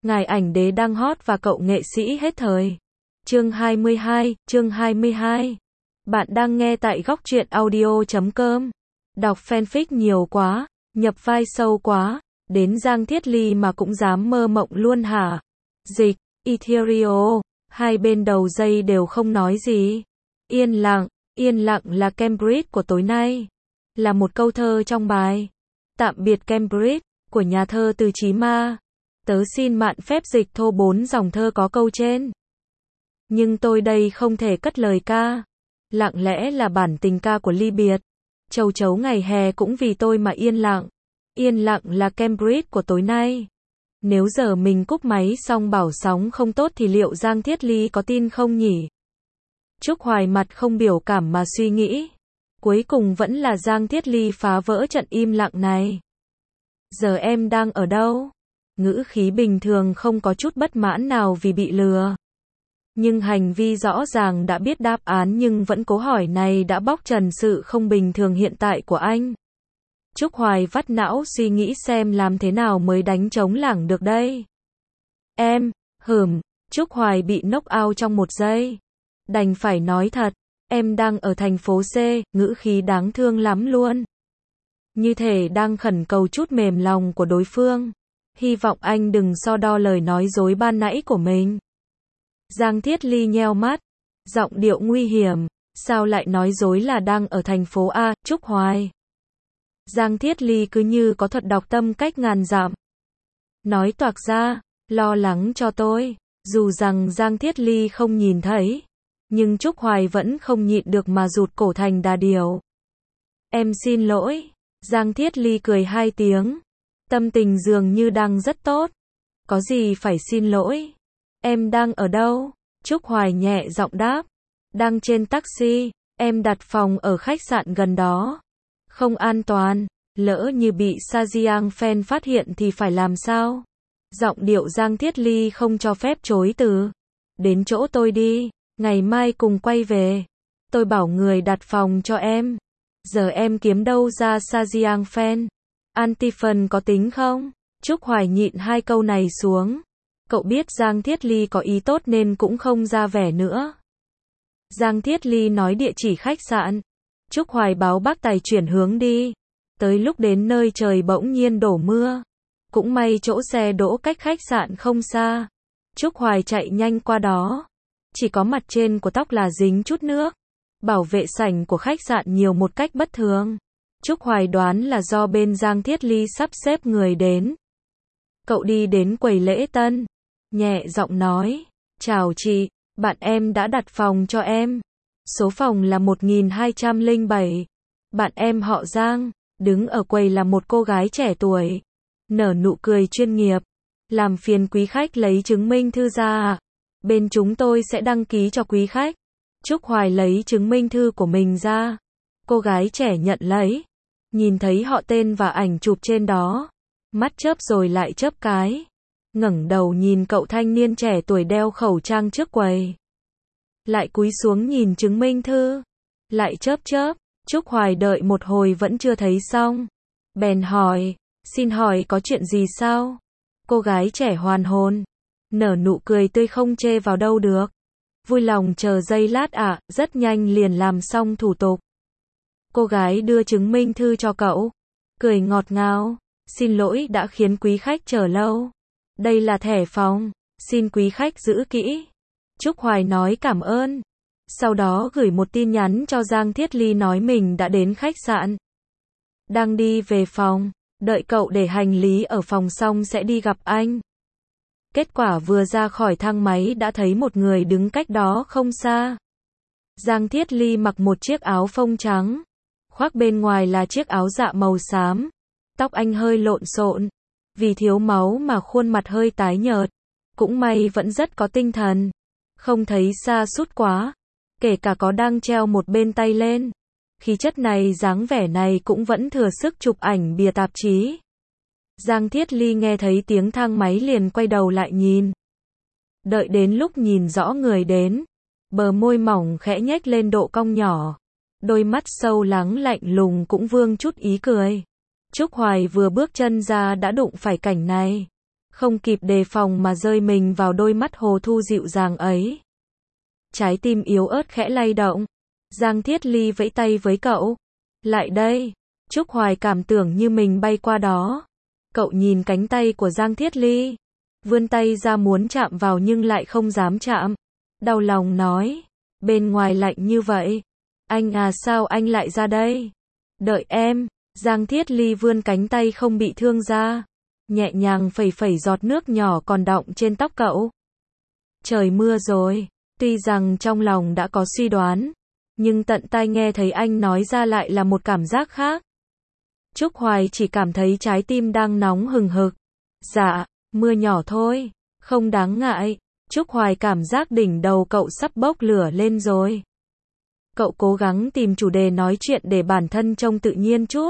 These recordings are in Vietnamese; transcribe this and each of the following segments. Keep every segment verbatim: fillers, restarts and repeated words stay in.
ngài ảnh đế đang hot và cậu nghệ sĩ hết thời. Chương hai mươi hai, chương hai mươi hai. Bạn đang nghe tại góc truyện audio chấm com. Đọc fanfic nhiều quá, nhập vai sâu quá, đến Giang Thiết Ly mà cũng dám mơ mộng luôn hả? Dịch, Ethereal, hai bên đầu dây đều không nói gì. Yên lặng, yên lặng là Cambridge của tối nay. Là một câu thơ trong bài Tạm biệt Cambridge của nhà thơ Từ Chí Ma. Tớ xin mạn phép dịch thô bốn dòng thơ có câu trên. Nhưng tôi đây không thể cất lời ca. Lặng lẽ là bản tình ca của ly biệt. Châu chấu ngày hè cũng vì tôi mà yên lặng. Yên lặng là Cambridge của tối nay. Nếu giờ mình cúp máy xong bảo sóng không tốt thì liệu Giang Thiết Ly có tin không nhỉ? Trúc Hoài mặt không biểu cảm mà suy nghĩ. Cuối cùng vẫn là Giang Thiết Ly phá vỡ trận im lặng này. Giờ em đang ở đâu? Ngữ khí bình thường không có chút bất mãn nào vì bị lừa. Nhưng hành vi rõ ràng đã biết đáp án nhưng vẫn cố hỏi này đã bóc trần sự không bình thường hiện tại của anh. Trúc Hoài vắt não suy nghĩ xem làm thế nào mới đánh trống lảng được đây. Em, hửm, Trúc Hoài bị knock out trong một giây. Đành phải nói thật, em đang ở thành phố C, ngữ khí đáng thương lắm luôn. Như thể đang khẩn cầu chút mềm lòng của đối phương. Hy vọng anh đừng so đo lời nói dối ban nãy của mình. Giang Thiết Ly nheo mắt, giọng điệu nguy hiểm, sao lại nói dối là đang ở thành phố A, Trúc Hoài. Giang Thiết Ly cứ như có thuật đọc tâm cách ngàn dặm. Nói toạc ra, lo lắng cho tôi, dù rằng Giang Thiết Ly không nhìn thấy. Nhưng Trúc Hoài vẫn không nhịn được mà rụt cổ thành đà điểu. Em xin lỗi. Giang Thiết Ly cười hai tiếng. Tâm tình dường như đang rất tốt. Có gì phải xin lỗi. Em đang ở đâu? Trúc Hoài nhẹ giọng đáp. Đang trên taxi. Em đặt phòng ở khách sạn gần đó. Không an toàn. Lỡ như bị Sa Jiang fan phát hiện thì phải làm sao? Giọng điệu Giang Thiết Ly không cho phép chối từ. Đến chỗ tôi đi. Ngày mai cùng quay về. Tôi bảo người đặt phòng cho em. Giờ em kiếm đâu ra Sa Jiang fan? Anti-fan có tính không? Trúc Hoài nhịn hai câu này xuống. Cậu biết Giang Thiết Ly có ý tốt nên cũng không ra vẻ nữa. Giang Thiết Ly nói địa chỉ khách sạn. Trúc Hoài báo bác tài chuyển hướng đi. Tới lúc đến nơi trời bỗng nhiên đổ mưa. Cũng may chỗ xe đỗ cách khách sạn không xa. Trúc Hoài chạy nhanh qua đó. Chỉ có mặt trên của tóc là dính chút nước. Bảo vệ sảnh của khách sạn nhiều một cách bất thường. Trúc Hoài đoán là do bên Giang Thiết Ly sắp xếp người đến. Cậu đi đến quầy lễ tân. Nhẹ giọng nói. Chào chị, bạn em đã đặt phòng cho em. Số phòng là một nghìn hai trăm lẻ bảy. Bạn em họ Giang. Đứng ở quầy là một cô gái trẻ tuổi. Nở nụ cười chuyên nghiệp. Làm phiền quý khách lấy chứng minh thư ra ạ. Bên chúng tôi sẽ đăng ký cho quý khách. Trúc Hoài lấy chứng minh thư của mình ra. Cô gái trẻ nhận lấy. Nhìn thấy họ tên và ảnh chụp trên đó. Mắt chớp rồi lại chớp cái. Ngẩng đầu nhìn cậu thanh niên trẻ tuổi đeo khẩu trang trước quầy. Lại cúi xuống nhìn chứng minh thư. Lại chớp chớp. Trúc Hoài đợi một hồi vẫn chưa thấy xong. Bèn hỏi. Xin hỏi có chuyện gì sao? Cô gái trẻ hoàn hồn. Nở nụ cười tươi không chê vào đâu được. Vui lòng chờ giây lát ạ, à, rất nhanh liền làm xong thủ tục. Cô gái đưa chứng minh thư cho cậu. Cười ngọt ngào. Xin lỗi đã khiến quý khách chờ lâu. Đây là thẻ phòng. Xin quý khách giữ kỹ. Trúc Hoài nói cảm ơn. Sau đó gửi một tin nhắn cho Giang Thiết Ly nói mình đã đến khách sạn. Đang đi về phòng. Đợi cậu để hành lý ở phòng xong sẽ đi gặp anh. Kết quả vừa ra khỏi thang máy đã thấy một người đứng cách đó không xa. Giang Thiết Ly mặc một chiếc áo phông trắng. Khoác bên ngoài là chiếc áo dạ màu xám. Tóc anh hơi lộn xộn. Vì thiếu máu mà khuôn mặt hơi tái nhợt. Cũng may vẫn rất có tinh thần. Không thấy sa sút quá. Kể cả có đang treo một bên tay lên. Khí chất này dáng vẻ này cũng vẫn thừa sức chụp ảnh bìa tạp chí. Giang Thiết Ly nghe thấy tiếng thang máy liền quay đầu lại nhìn. Đợi đến lúc nhìn rõ người đến. Bờ môi mỏng khẽ nhếch lên độ cong nhỏ. Đôi mắt sâu lắng lạnh lùng cũng vương chút ý cười. Trúc Hoài vừa bước chân ra đã đụng phải cảnh này. không kịp đề phòng mà rơi mình vào đôi mắt hồ thu dịu dàng ấy. Trái tim yếu ớt khẽ lay động. Giang Thiết Ly vẫy tay với cậu. Lại đây. Trúc Hoài cảm tưởng như mình bay qua đó. Cậu nhìn cánh tay của Giang Thiết Ly. Vươn tay ra muốn chạm vào nhưng lại không dám chạm. Đau lòng nói. Bên ngoài lạnh như vậy. Anh à, sao anh lại ra đây? Đợi em. Giang Thiết Ly vươn cánh tay không bị thương ra. Nhẹ nhàng phẩy phẩy giọt nước nhỏ còn đọng trên tóc cậu. Trời mưa rồi. Tuy rằng trong lòng đã có suy đoán, nhưng tận tai nghe thấy anh nói ra lại là một cảm giác khác. Trúc Hoài chỉ cảm thấy trái tim đang nóng hừng hực. Dạ, mưa nhỏ thôi, không đáng ngại. Trúc Hoài cảm giác đỉnh đầu cậu sắp bốc lửa lên rồi. Cậu cố gắng tìm chủ đề nói chuyện để bản thân trông tự nhiên chút.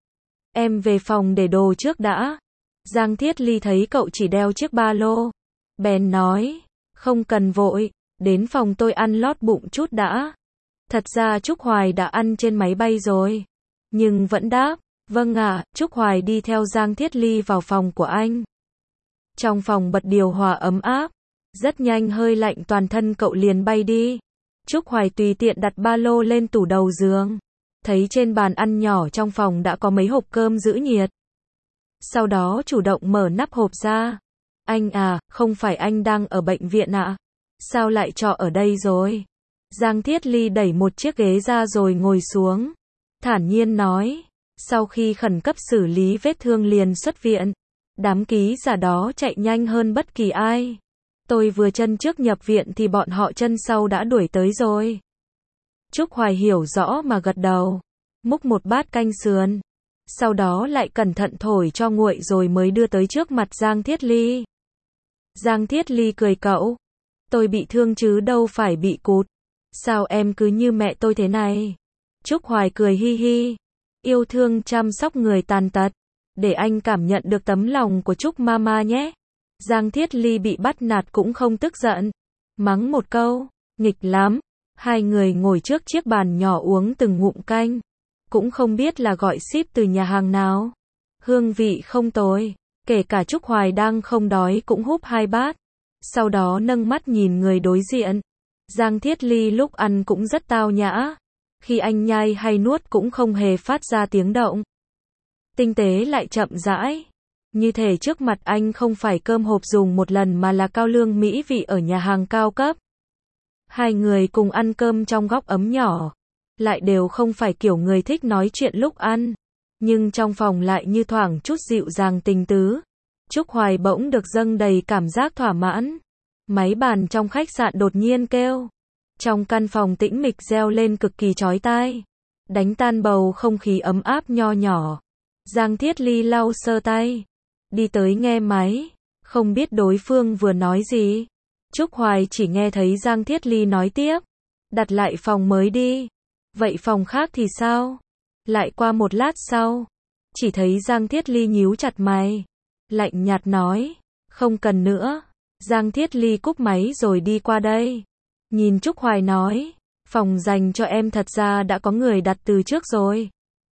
Em về phòng để đồ trước đã. Giang Thiết Ly thấy cậu chỉ đeo chiếc ba lô. Bèn nói, không cần vội, đến phòng tôi ăn lót bụng chút đã. Thật ra Trúc Hoài đã ăn trên máy bay rồi. Nhưng vẫn đáp, vâng ạ. Trúc Hoài đi theo Giang Thiết Ly vào phòng của anh. Trong phòng bật điều hòa ấm áp. Rất nhanh hơi lạnh toàn thân cậu liền bay đi. Trúc Hoài tùy tiện đặt ba lô lên tủ đầu giường. Thấy trên bàn ăn nhỏ trong phòng đã có mấy hộp cơm giữ nhiệt. Sau đó chủ động mở nắp hộp ra. Anh à, không phải anh đang ở bệnh viện ạ? À? Sao lại trọ ở đây rồi? Giang Thiết Ly đẩy một chiếc ghế ra rồi ngồi xuống. Thản nhiên nói. Sau khi khẩn cấp xử lý vết thương liền xuất viện. Đám ký giả đó chạy nhanh hơn bất kỳ ai. Tôi vừa chân trước nhập viện thì bọn họ chân sau đã đuổi tới rồi. Trúc Hoài hiểu rõ mà gật đầu. Múc một bát canh sườn. Sau đó lại cẩn thận thổi cho nguội rồi mới đưa tới trước mặt Giang Thiết Ly. Giang Thiết Ly cười cậu. Tôi bị thương chứ đâu phải bị cụt. Sao em cứ như mẹ tôi thế này? Trúc Hoài cười hi hi. Yêu thương chăm sóc người tàn tật. Để anh cảm nhận được tấm lòng của Trúc Mama nhé. Giang Thiết Ly bị bắt nạt cũng không tức giận. Mắng một câu. Nghịch lắm. Hai người ngồi trước chiếc bàn nhỏ uống từng ngụm canh. Cũng không biết là gọi ship từ nhà hàng nào. Hương vị không tồi. Kể cả Trúc Hoài đang không đói cũng húp hai bát. Sau đó nâng mắt nhìn người đối diện. Giang Thiết Ly lúc ăn cũng rất tao nhã. Khi anh nhai hay nuốt cũng không hề phát ra tiếng động. Tinh tế lại chậm rãi. Như thể trước mặt anh không phải cơm hộp dùng một lần mà là cao lương mỹ vị ở nhà hàng cao cấp. Hai người cùng ăn cơm trong góc ấm nhỏ. Lại đều không phải kiểu người thích nói chuyện lúc ăn. Nhưng trong phòng lại như thoảng chút dịu dàng tình tứ. Trúc Hoài bỗng được dâng đầy cảm giác thỏa mãn. Máy bàn trong khách sạn đột nhiên kêu. Trong căn phòng tĩnh mịch reo lên cực kỳ chói tai. Đánh tan bầu không khí ấm áp nho nhỏ. Giang Thiết Ly lau sơ tay. Đi tới nghe máy. Không biết đối phương vừa nói gì. Trúc Hoài chỉ nghe thấy Giang Thiết Ly nói tiếp. Đặt lại phòng mới đi. Vậy phòng khác thì sao? Lại qua một lát sau. Chỉ thấy Giang Thiết Ly nhíu chặt mày. Lạnh nhạt nói. Không cần nữa. Giang Thiết Ly cúp máy rồi đi qua đây. Nhìn Trúc Hoài nói. Phòng dành cho em thật ra đã có người đặt từ trước rồi.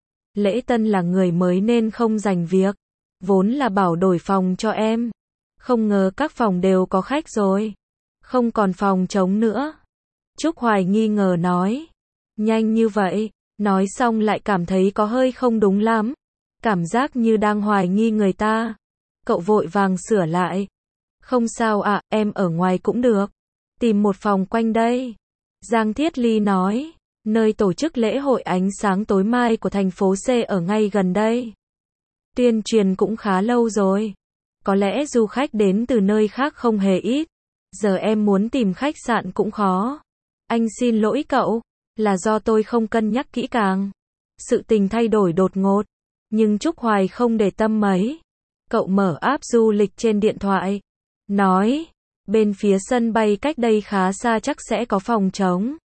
Lễ Tân là người mới nên không dành việc. Vốn là bảo đổi phòng cho em. Không ngờ các phòng đều có khách rồi. Không còn phòng trống nữa. Trúc Hoài nghi ngờ nói. Nhanh như vậy. Nói xong lại cảm thấy có hơi không đúng lắm. Cảm giác như đang hoài nghi người ta. Cậu vội vàng sửa lại. Không sao ạ, à, em ở ngoài cũng được. Tìm một phòng quanh đây. Giang Thiết Ly nói. Nơi tổ chức lễ hội ánh sáng tối mai của thành phố C ở ngay gần đây. Tuyên truyền cũng khá lâu rồi. Có lẽ du khách đến từ nơi khác không hề ít. Giờ em muốn tìm khách sạn cũng khó. Anh xin lỗi cậu. Là do tôi không cân nhắc kỹ càng. Sự tình thay đổi đột ngột. Nhưng Trúc Hoài không để tâm mấy. Cậu mở app du lịch trên điện thoại. Nói. Bên phía sân bay cách đây khá xa chắc sẽ có phòng trống.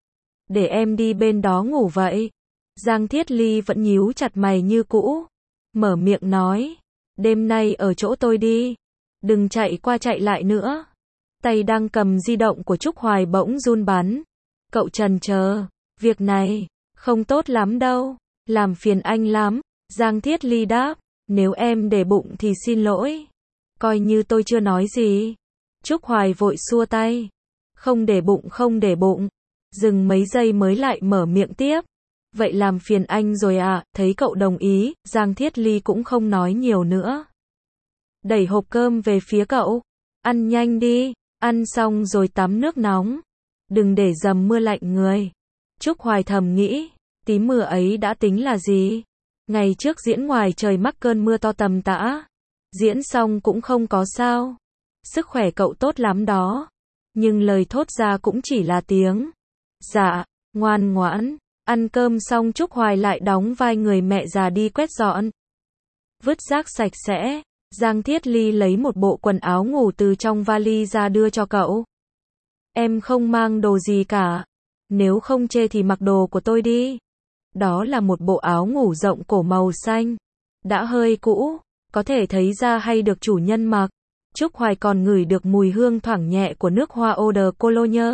Để em đi bên đó ngủ vậy. Giang Thiết Ly vẫn nhíu chặt mày như cũ. Mở miệng nói. Đêm nay ở chỗ tôi đi. Đừng chạy qua chạy lại nữa. Tay đang cầm di động của Trúc Hoài bỗng run bắn. Cậu chần chờ. Việc này. Không tốt lắm đâu. Làm phiền anh lắm. Giang Thiết Ly đáp. Nếu em để bụng thì xin lỗi. Coi như tôi chưa nói gì. Trúc Hoài vội xua tay. Không để bụng không để bụng. Dừng mấy giây mới lại mở miệng tiếp. Vậy làm phiền anh rồi à, thấy cậu đồng ý, Giang Thiết Ly cũng không nói nhiều nữa. Đẩy hộp cơm về phía cậu. Ăn nhanh đi, ăn xong rồi tắm nước nóng. Đừng để dầm mưa lạnh người. Trúc Hoài thầm nghĩ, tí mưa ấy đã tính là gì? Ngày trước diễn ngoài trời mắc cơn mưa to tầm tã. Diễn xong cũng không có sao. Sức khỏe cậu tốt lắm đó. Nhưng lời thốt ra cũng chỉ là tiếng. Dạ, ngoan ngoãn. Ăn cơm xong Trúc Hoài lại đóng vai người mẹ già đi quét dọn. Vứt rác sạch sẽ. Giang Thiết Ly lấy một bộ quần áo ngủ từ trong vali ra đưa cho cậu. Em không mang đồ gì cả. Nếu không chê thì mặc đồ của tôi đi. Đó là một bộ áo ngủ rộng cổ màu xanh. Đã hơi cũ, có thể thấy ra hay được chủ nhân mặc. Trúc Hoài còn ngửi được mùi hương thoảng nhẹ của nước hoa eau de cologne.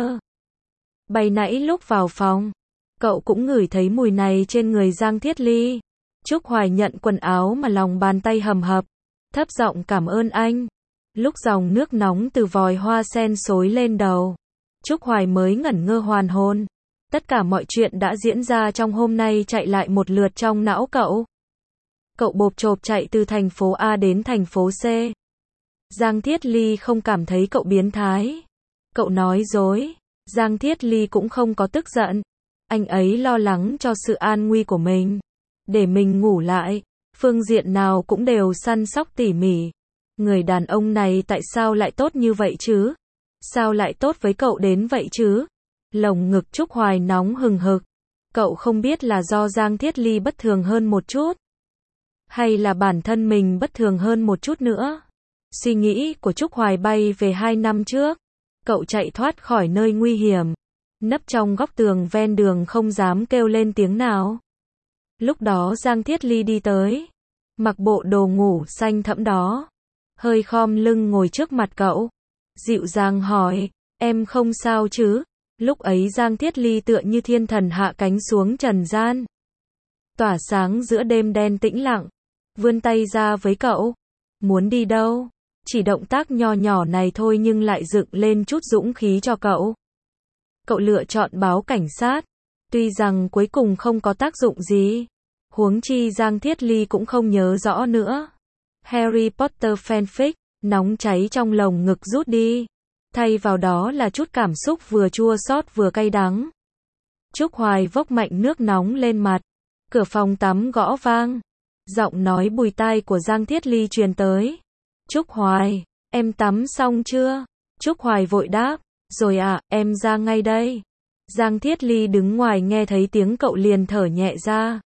Bày nãy lúc vào phòng, cậu cũng ngửi thấy mùi này trên người Giang Thiết Ly. Trúc Hoài nhận quần áo mà lòng bàn tay hầm hập. Thấp giọng cảm ơn anh. Lúc dòng nước nóng từ vòi hoa sen xối lên đầu, Trúc Hoài mới ngẩn ngơ hoàn hồn. Tất cả mọi chuyện đã diễn ra trong hôm nay chạy lại một lượt trong não cậu. Cậu bộp chộp chạy từ thành phố A đến thành phố C. Giang Thiết Ly không cảm thấy cậu biến thái. Cậu nói dối. Giang Thiết Ly cũng không có tức giận. Anh ấy lo lắng cho sự an nguy của mình. Để mình ngủ lại. Phương diện nào cũng đều săn sóc tỉ mỉ. Người đàn ông này tại sao lại tốt như vậy chứ? Sao lại tốt với cậu đến vậy chứ? Lồng ngực Trúc Hoài nóng hừng hực. Cậu không biết là do Giang Thiết Ly bất thường hơn một chút. Hay là bản thân mình bất thường hơn một chút nữa. Suy nghĩ của Trúc Hoài bay về hai năm trước. Cậu chạy thoát khỏi nơi nguy hiểm. Nấp trong góc tường ven đường không dám kêu lên tiếng nào. Lúc đó Giang Thiết Ly đi tới. Mặc bộ đồ ngủ xanh thẫm đó. Hơi khom lưng ngồi trước mặt cậu. Dịu dàng hỏi, em không sao chứ? Lúc ấy Giang Thiết Ly tựa như thiên thần hạ cánh xuống trần gian. Tỏa sáng giữa đêm đen tĩnh lặng. Vươn tay ra với cậu. Muốn đi đâu? Chỉ động tác nho nhỏ này thôi nhưng lại dựng lên chút dũng khí cho cậu. Cậu lựa chọn báo cảnh sát. Tuy rằng cuối cùng không có tác dụng gì. Huống chi Giang Thiết Ly cũng không nhớ rõ nữa. Harry Potter fanfic, nóng cháy trong lồng ngực rút đi. Thay vào đó là chút cảm xúc vừa chua xót vừa cay đắng. Trúc Hoài vốc mạnh nước nóng lên mặt. Cửa phòng tắm gõ vang. Giọng nói bùi tai của Giang Thiết Ly truyền tới. Trúc Hoài, em tắm xong chưa? Trúc Hoài vội đáp. Rồi à, em ra ngay đây. Giang Thiết Ly đứng ngoài nghe thấy tiếng cậu liền thở nhẹ ra.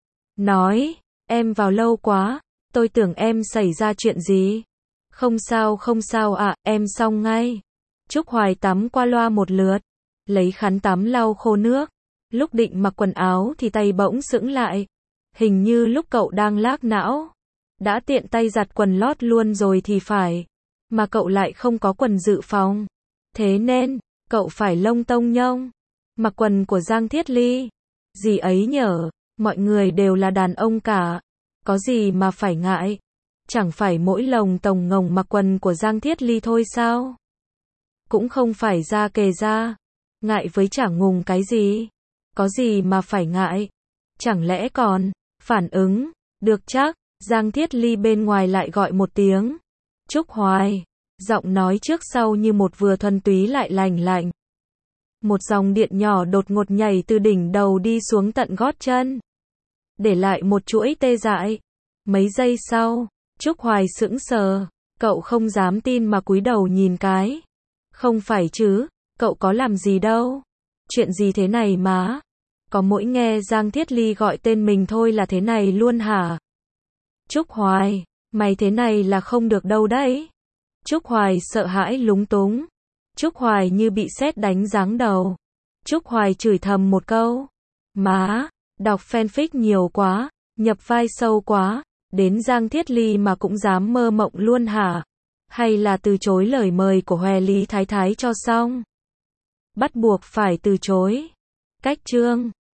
Nói, em vào lâu quá, tôi tưởng em xảy ra chuyện gì. Không sao không sao ạ, à, em xong ngay. Trúc Hoài tắm qua loa một lượt, lấy khăn tắm lau khô nước. Lúc định mặc quần áo thì tay bỗng sững lại. Hình như lúc cậu đang lác não. Đã tiện tay giặt quần lót luôn rồi thì phải. Mà cậu lại không có quần dự phòng. Thế nên, cậu phải lông tông nhông. Mặc quần của Giang Thiết Ly. Gì ấy nhở, mọi người đều là đàn ông cả. Có gì mà phải ngại. Chẳng phải mỗi lồng tồng ngồng mặc quần của Giang Thiết Ly thôi sao? Cũng không phải ra kề ra. Ngại với chả ngùng cái gì. Có gì mà phải ngại. Chẳng lẽ còn phản ứng. Được chắc. Giang Thiết Ly bên ngoài lại gọi một tiếng. Trúc Hoài. Giọng nói trước sau như một vừa thuần túy lại lành lạnh. Một dòng điện nhỏ đột ngột nhảy từ đỉnh đầu đi xuống tận gót chân. Để lại một chuỗi tê dại. Mấy giây sau, Trúc Hoài sững sờ. Cậu không dám tin mà cúi đầu nhìn cái. Không phải chứ, cậu có làm gì đâu. Chuyện gì thế này má? Có mỗi nghe Giang Thiết Ly gọi tên mình thôi là thế này luôn hả? Trúc Hoài, mày thế này là không được đâu đấy. Trúc Hoài sợ hãi lúng túng. Trúc Hoài như bị sét đánh giáng đầu. Trúc Hoài chửi thầm một câu. Má, đọc fanfic nhiều quá, nhập vai sâu quá, đến Giang Thiết Ly mà cũng dám mơ mộng luôn hả? Hay là từ chối lời mời của Hoè Lý Thái Thái cho xong? Bắt buộc phải từ chối. Cách chương